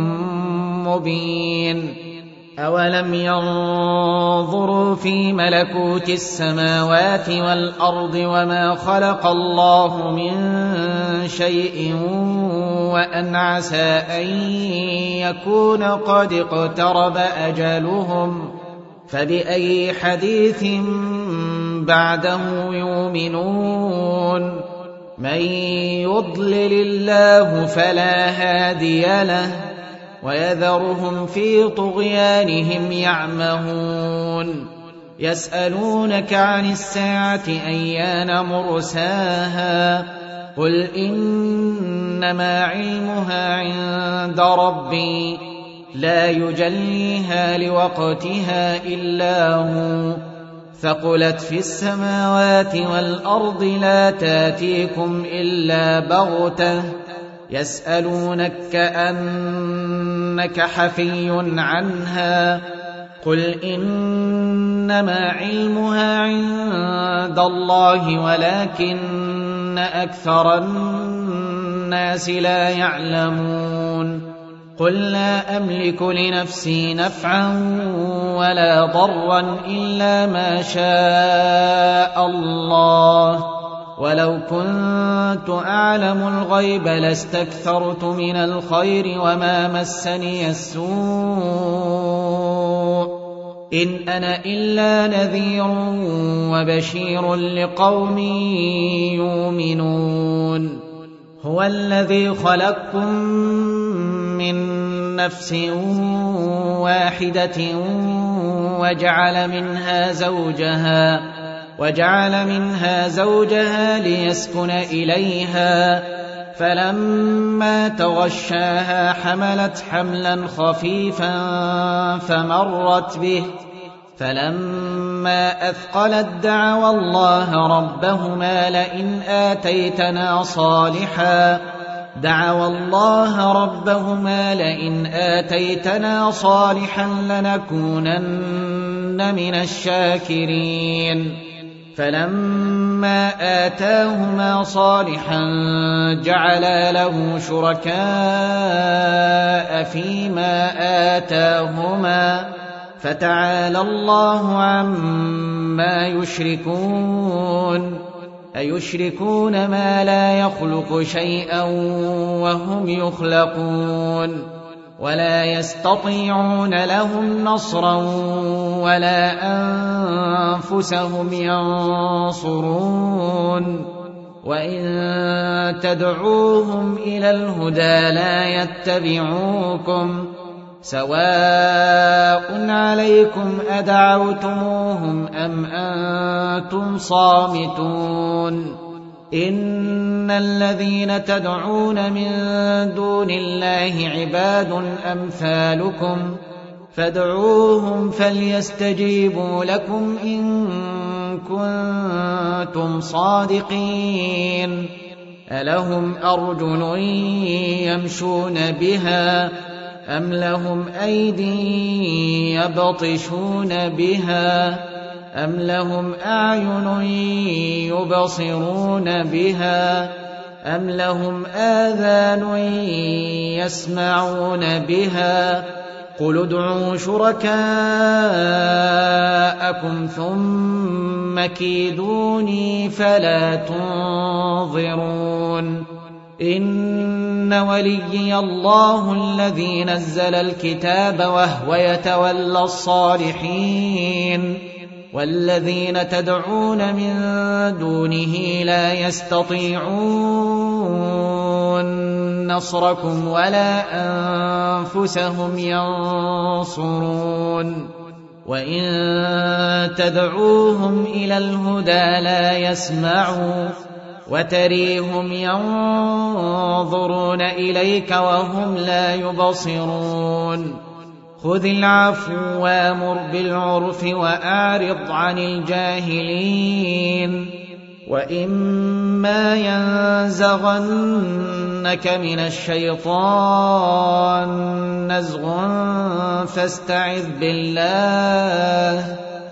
مبين أولم ينظروا في ملكوت السماوات والأرض وما خلق الله من شيء وأن عسى أن يكون قد اقترب أجلهم فبأي حديث بعده يؤمنون من يضلل الله فلا هادي له ويذرهم في طغيانهم يعمهون يسألونك عن الساعة أيان مرساها قل إنما علمها عند ربي لا يجليها لوقتها إلا هو ثقلت في السماوات والأرض لا تاتيكم إلا بغتة يسألونك كأنك حفي عنها قل إنما علمها عند الله ولكن أكثر الناس لا يعلمون قل لا أملك لنفسي نفعا ولا ضرا إلا ما شاء الله ولو كنت أعلم الغيب لاستكثرت من الخير وما مسني السوء إن أنا إلا نذير وبشير لقوم يؤمنون هو الذي خلقكم من نفس واحدة وجعل منها زوجها وجعل منها زوجها ليسكن إليها فلما تغشاها حملت حملا خفيفا فمرت به فلما أثقلت دعوا الله ربهما لئن آتيتنا صالحا دعوا الله ربهما لئن آتيتنا صالحا لنكونن من الشاكرين فلما آتاهما صالحا جعلا له شركاء فيما آتاهما فتعالى الله عما يشركون أيشركون ما لا يخلق شيئا وهم يخلقون ولا يستطيعون لهم نصرا ولا أنفسهم ينصرون وإن تدعوهم إلى الهدى لا يتبعوكم سواء عليكم أدعوتموهم أم أنتم صامتون إن الذين تدعون من دون الله عباد أمثالكم فادعوهم فليستجيبوا لكم إن كنتم صادقين ألهم أرجل يمشون بها أم لهم أيدي يبطشون بها أم لهم أعين يبصرون بها أم لهم آذان يسمعون بها قل ادعوا شركاءكم ثم كيدوني فلا تنظرون إن وليي الله الذي نزل الكتاب وهو يتولى الصالحين والذين تدعون من دونه لا يستطيعون نصركم ولا أنفسهم ينصرون وإن تدعوهم إلى الهدى لا يسمعوا وتريهم ينظرون إليك وهم لا يبصرون خذ العفو وامر بالعرف وأعرض عن الجاهلين وإما ينزغنك من الشيطان نزغ فاستعذ بالله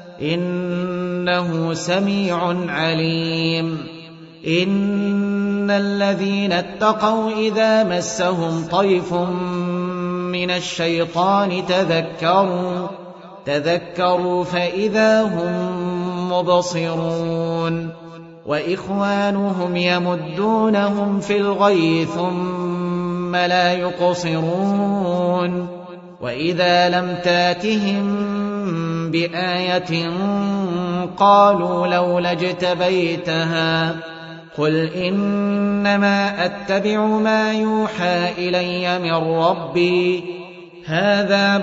إنه سميع عليم إن الذين اتقوا إذا مسهم طيف من الشيطان تذكروا تذكروا فإذا هم مبصرون وإخوانهم يمدونهم في الغي ثم لا يقصرون وإذا لم تاتهم بآية قالوا لولا اجتبيتها قل إنما أتبع ما يوحى إلي من ربي هذا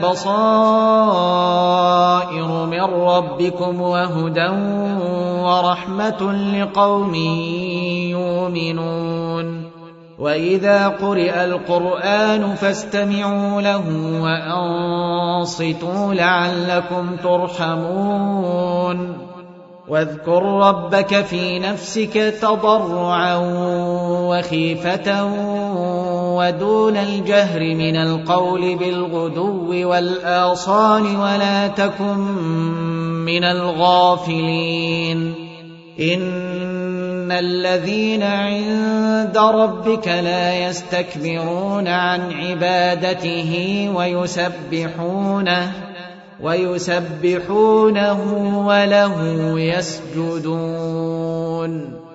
بصائر من ربكم وهدى ورحمة لقوم يؤمنون وإذا قرئ القرآن فاستمعوا له وأنصتوا لعلكم ترحمون واذكر ربك في نفسك تضرعا وخيفة ودون الجهر من القول بالغدو والآصال ولا تكن من الغافلين إن الذين عند ربك لا يستكبرون عن عبادته ويسبحونه ويسبحونه وله يسجدون